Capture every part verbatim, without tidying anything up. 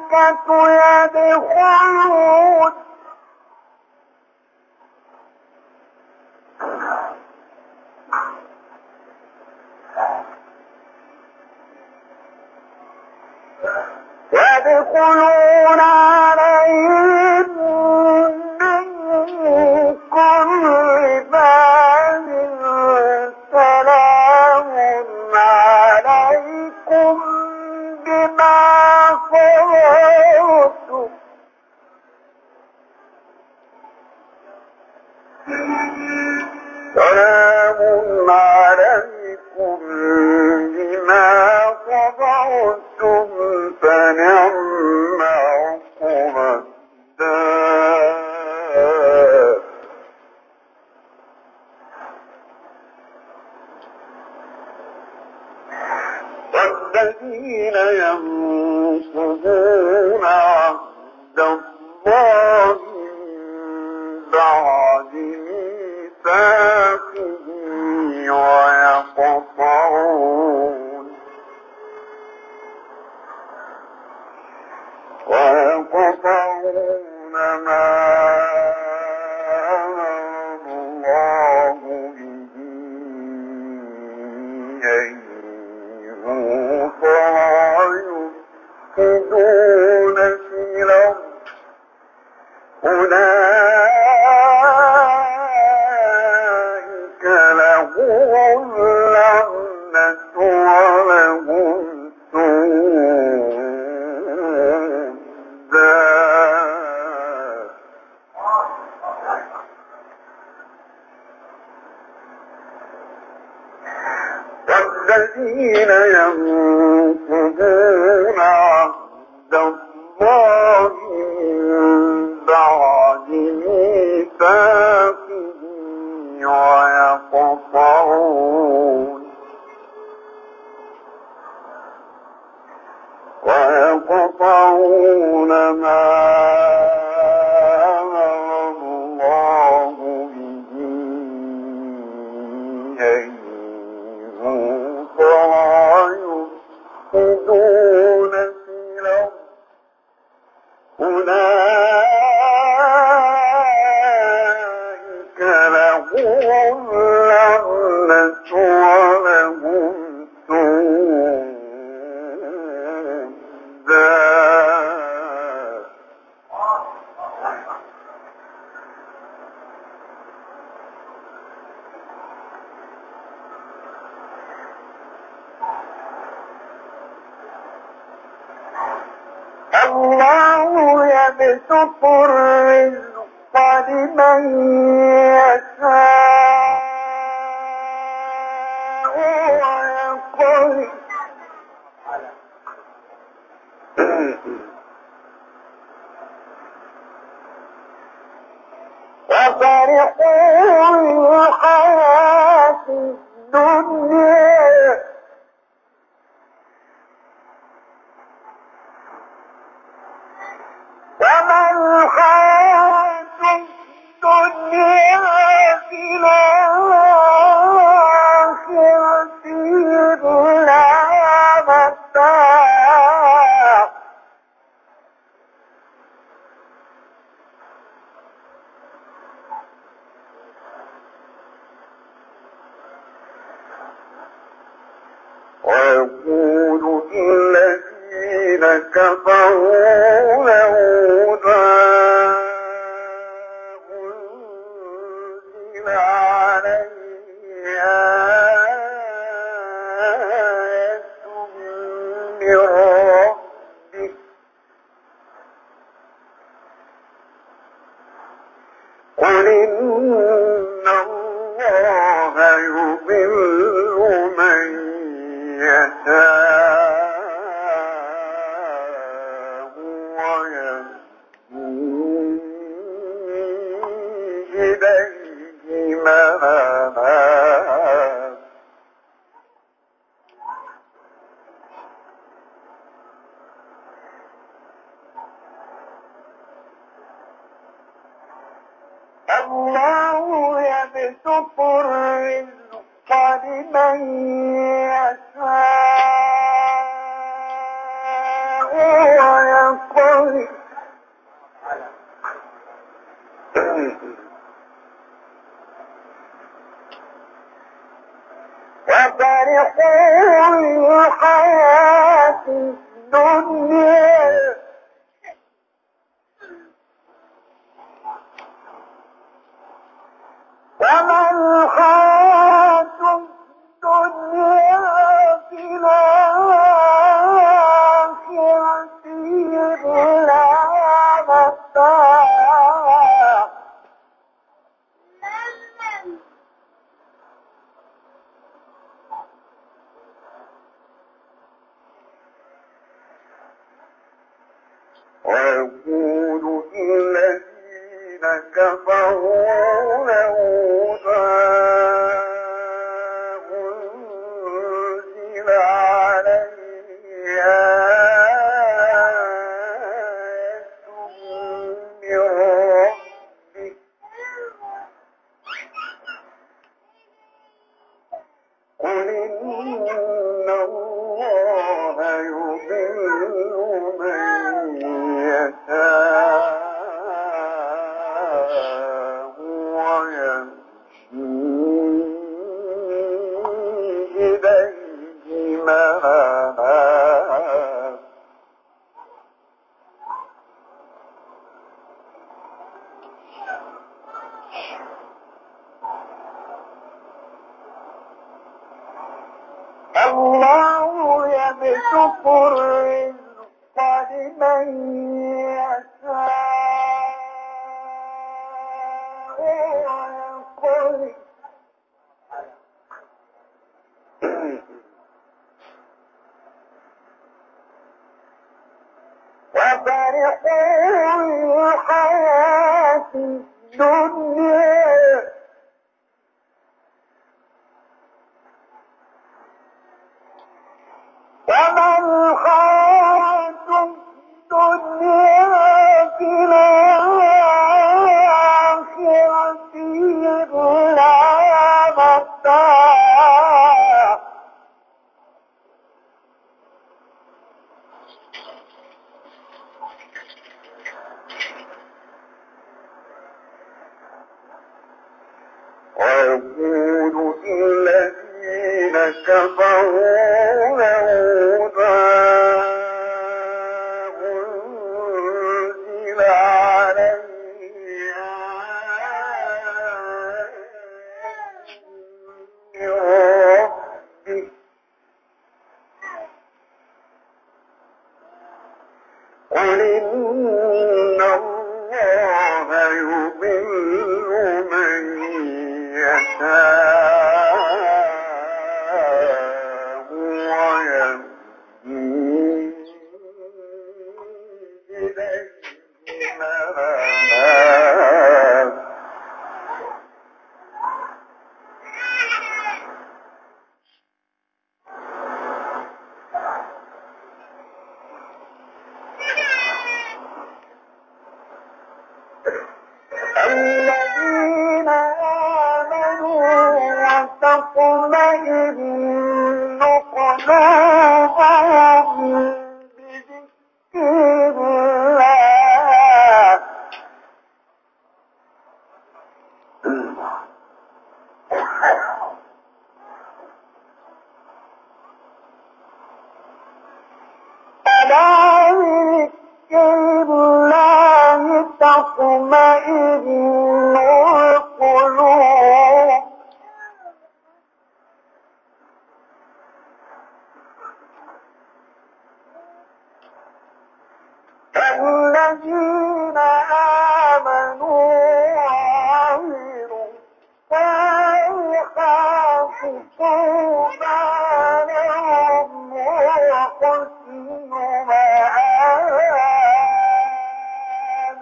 يدخلون يدخلون عليهم من كل باب سلام عليكم بما صبرتم سلام عليكم بما صبرتم فنعم عقبى الدار والذين ينقضون عهد الله من بعد ميثاقه ويقطعون ويقطعون ما أمر الله به أن يوصى ويفسدون في الأرض أولئك لهم اللعنة ولهم سوء الدار والذين ينقضون عهد الله من بعد ميثاقه ويقطعون ويقطعون ما أمر الله به أن يوصى ويفسدون في الأرض أولئك لهم اللعنة ولهم سوء الدار الله يبسط الرزق لمن يشاء ويقدر وفرحوا بالحياة الدنيا وما الحياة الدنيا في الآخرة إلا متاع ويقول الذين كفروا لولا أنزل عليه آية من ربه قل إن الله يضل من يشاء ويهدي إليه من أناب الله يبسط الرزق لمن يشاء ويقدر ويقل وفرحوا الحياة الدنيا وما الحياة الدنيا في الآخرة إلا متاع ويقول الذين كفروا لولا أنزل عليه آية من ربه قل إن الله يضل من يشاء ويهدي إليه مآب الله يبسط الرزق لمن يشاء ويقدر وفرحوا الحياة الدنيا وما الحياة الدنيا في الآخرة إلا متاع ويقول الذين كفروا لولا أنزل عليه آية من ربه قل إن الله يضل من يشاء ويهدي إليه مآب الذين آمنوا وتطمئن قلوبهم بذكر الله ألا بذكر الله تطمئن القلوب الذين آمنوا وعملوا الصالحات طوبى لهم وحسن مآب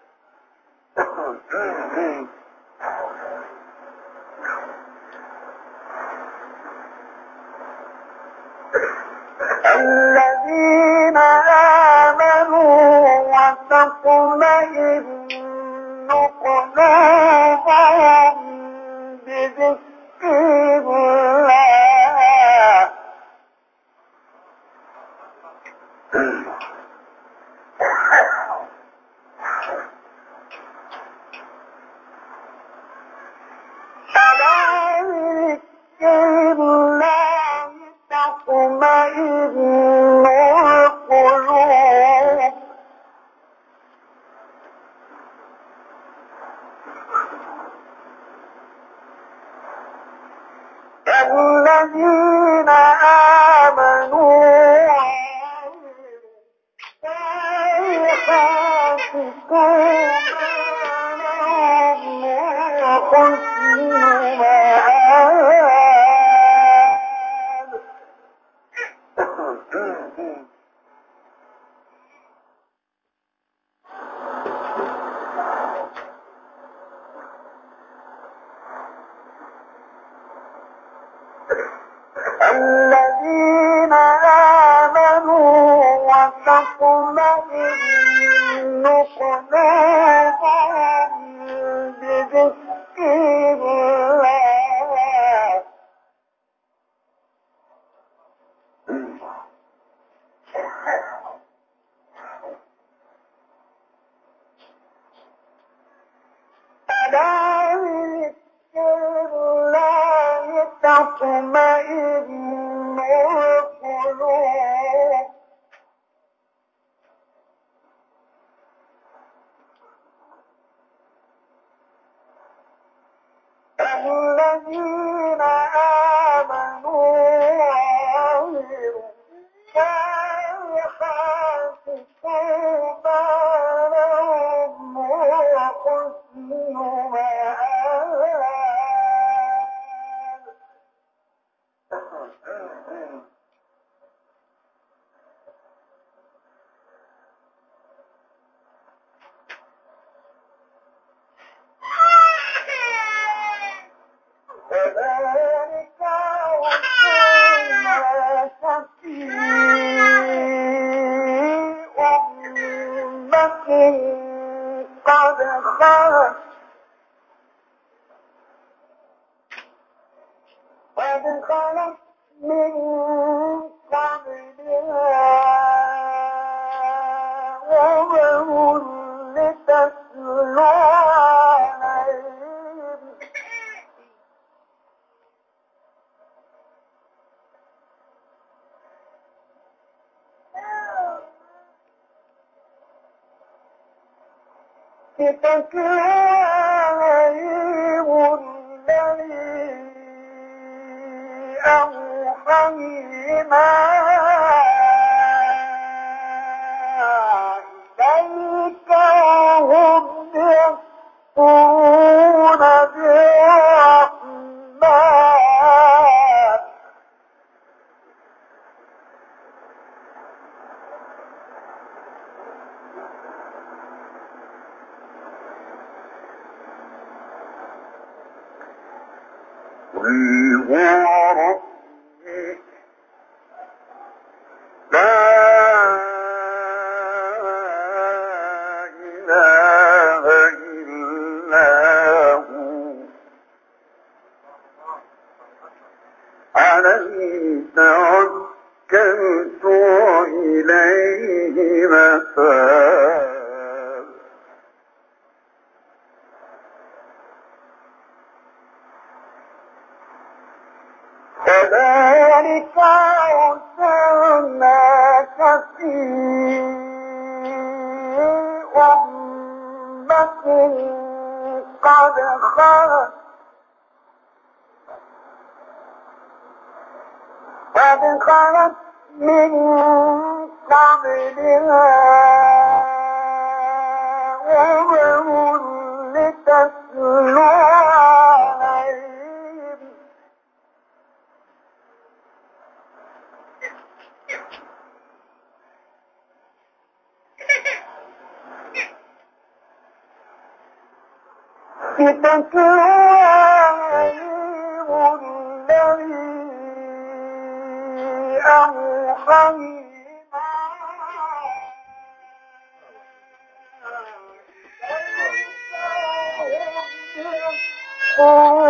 الذين آمنوا وتطمئن قلوبهم بذكر الله الذين آمنوا وتطمئن قلوبهم بذكر الله ألا بذكر الله تطمئن القلوب الذين آمنوا وعملوا الصالحات طوبى لهم وحسن مآب. كذلك أرسلناك في أمة قد خلت قد خلت من قبلها أمم لتتلو عليهم لتتلو عليهم الذي أوحينا إليك وهم يكفرون بالرحمن قل هو ربي لا إله إلا هو عليه توكلت وإليه متاب كذلك أرسلناك في أمة قد خلت قد خلت من قبلها أمم لتتلو عليهم لتتلو عليهم الذي أوحينا إليك وهم يكفرون